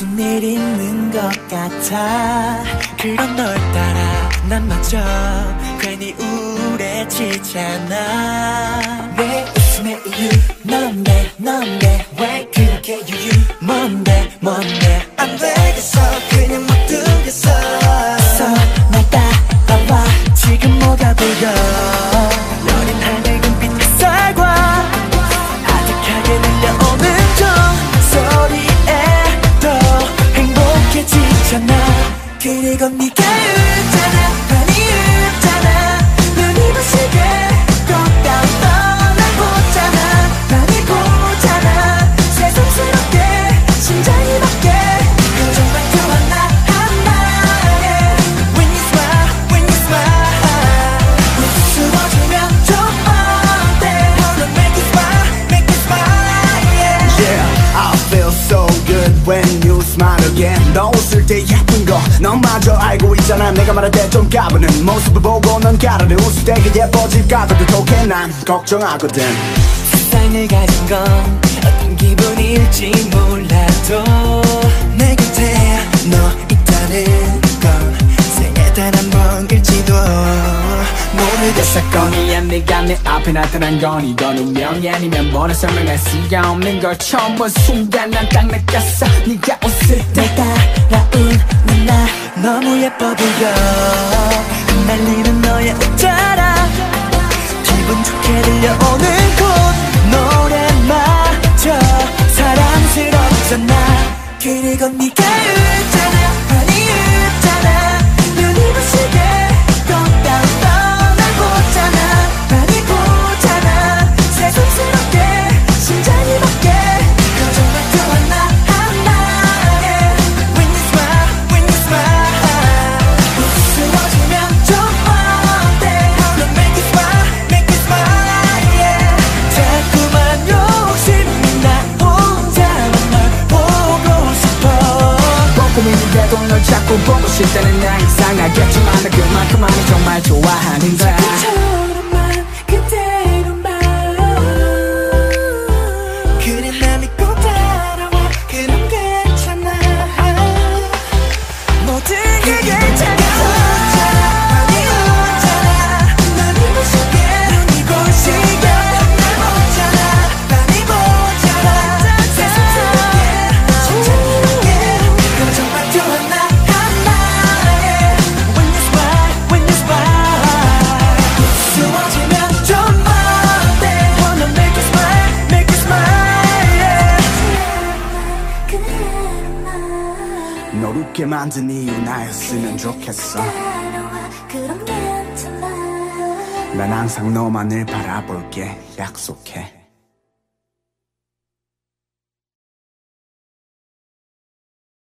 무슨 일 있는 것 같아. 그런 널 따라 난 마저 괜히 우울해지잖아. 내 웃음의 이유 넌데 왜 그렇게 유유 뭔데 안 되겠어 그냥 못 두겠어. 날 따라와 지금 뭐가 보여. 여린 하늘금빛 햇살과 아득하게 들려오는 종소리에 더 행복해지잖아. 그리고 네가 웃잖아 많이 웃잖아. 눈이 부시게 또 날 보잖아. 많이 보잖아. 새삼스럽게 심장이 벅게 그저 말투와 나 한마에 When you smile 웃으워지면 좀 어때. Wanna make you smile yeah. Yeah, I feel so good when you smile again. 너 웃을 때 예쁜 거 넌마저 알고 있잖아. 내가 말할 때 좀 까부는 모습을 보고 넌 가르르 웃을 때 그 예뻐질까 더 독해 난 걱정하거든. 세상을 가진 건 어떤 기분일지 몰라도 내 곁에 너 있다는 건 생애 단 한 번일지도 모르겠어. 사건이야 네가 내 앞에 나타난 건 이건 운명이 아니면 뭐라 설명할 수가 없는 걸 처음 본 순간 난 딱 느꼈어. 네가 웃을 때 따라온 나 너무 예뻐 보여. 흩날리는 너의 웃자라 기분 좋게 들려오는 곳 노래마저 사랑스럽잖아. 그리고 네가 웃잖아 많이 웃잖아. 눈이 부시게 또 날 보잖아. 많이 보잖아. 새삼스럽게 심장이 벅게 그저 말투와 나 한마에 When you smile 웃으워지면 좀 어때. Wanna make you smile yeah. 자꾸만 욕심이 나 혼자만 널 보고 싶어. 봄봄인데도 널 자꾸 보고 싶다는 나 이상하겠지만 나 그만큼만이 정말 좋아하는데 그처럼만 그대로만 그래 날 믿고 따라와 그럼 괜찮아. 모든 게 괜찮아. 많이 웃잖아. 눈이 부시게 날 보잖아. 많이 보잖아. 새삼스럽게 심장이 벅게 그저 말투와 나 한마에 When you smile 웃으워지면 좀 어때. Wanna make you smile yeah. 널 웃게 만든 이유 나였으면 좋겠어. 난 항상 너만을 바라볼게 약속해.